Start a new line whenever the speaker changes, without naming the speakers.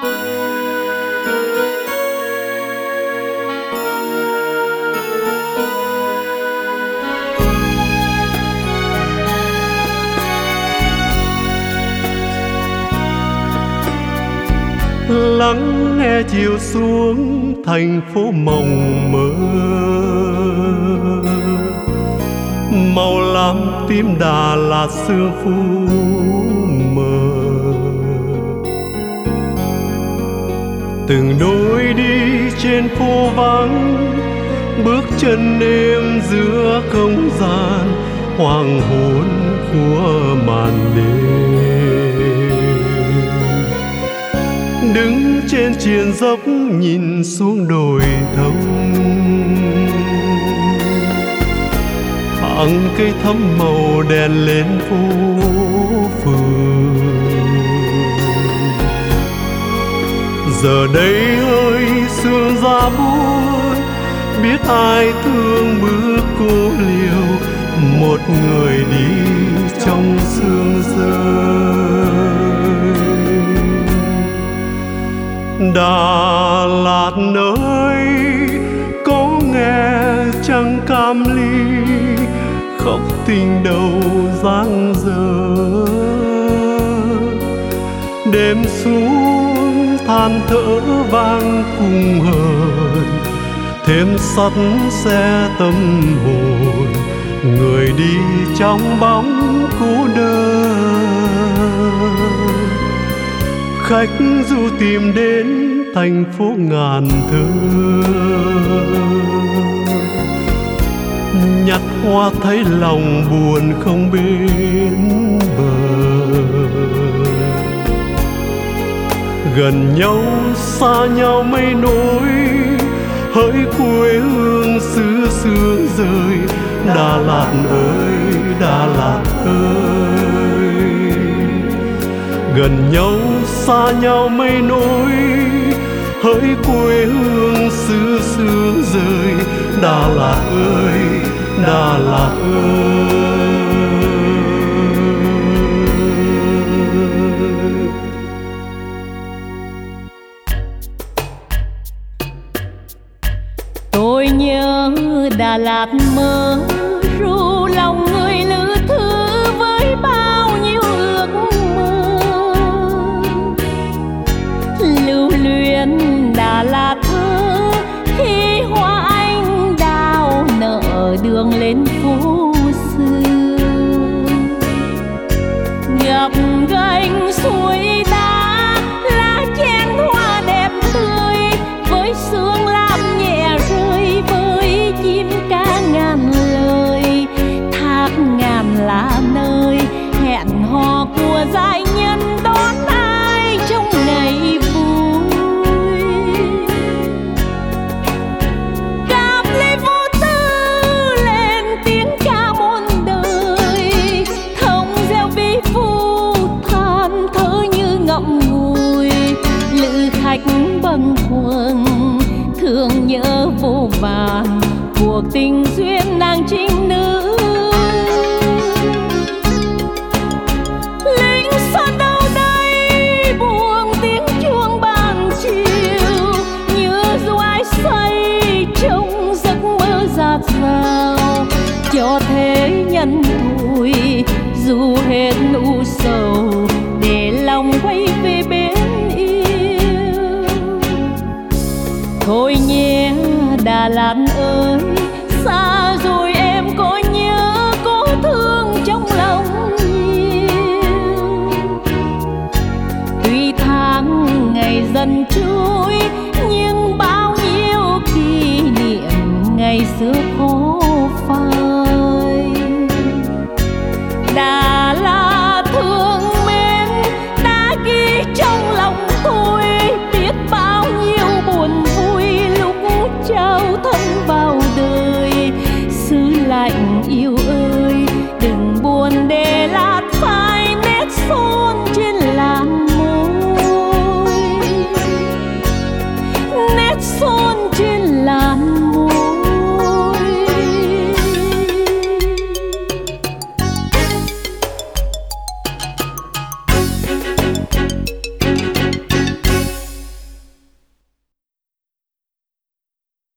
Lắng nghe chiều xuống thành phố mộng mơ, màu lam tím Đà Lạt sương phủ mờ. Từng đôi đi trên phố vắng, bước chân êm giữa không gian hoàng hôn của màn đêm. Đứng trên triền dốc nhìn xuống đồi thông, hàng cây thắm màu đèn lên phố phường. Giờ đây hơi sương giá buốt, biết ai thương bước cô liêu, một người đi trong sương rơi. Đà Lạt ơi, có nghe chẳng cam ly, khóc tình đầu giang dở. Đêm xuống than thở vang cùng hờn, thêm sắt xe tâm hồn, người đi trong bóng cô đơn. Khách du tìm đến thành phố ngàn thơ, nhặt hoa thấy lòng buồn không bên bờ. Gần nhau xa nhau mây nối, hỡi quê hương xứ sương rơi. Đà Lạt ơi, Đà Lạt ơi, gần nhau xa nhau mây nối, hỡi quê hương xứ sương rơi. Đà Lạt ơi, Đà Lạt ơi.
Tôi nhớ Đà Lạt mơ ru lòng người lữ thư với bao nhiêu ước mơ. Lưu luyến Đà Lạt thơ khi hoa anh đào nở đường lên phố xưa. Gặp gành suối đá lá chen hoa đẹp tươi, với sương lam nhẹ rơi với chim ca ngàn lời. Thác ngàn là nơi hẹn hò của giai nhân đón ai trong ngày vui. Cặp ly vô tư lên tiếng ca muôn đời, thông gieo vi phu than thở như ngậm ngùi. Lữ khách bâng khuâng thương nhớ vô vàn cuộc tình duyên nàng trinh nữ. Lính son đâu đây buông tiếng chuông ban chiều, như dù ai say trong giấc mơ dạt dào. Cho thế nhân tuổi dù hết u sầu, để lòng quay về bên yêu. Thôi nhé Đà Lạt ơi, xa rồi em có nhớ có thương trong lòng nhiều. Tuy tháng ngày dần trôi, nhưng bao nhiêu kỷ niệm ngày xưa khó phai. Đà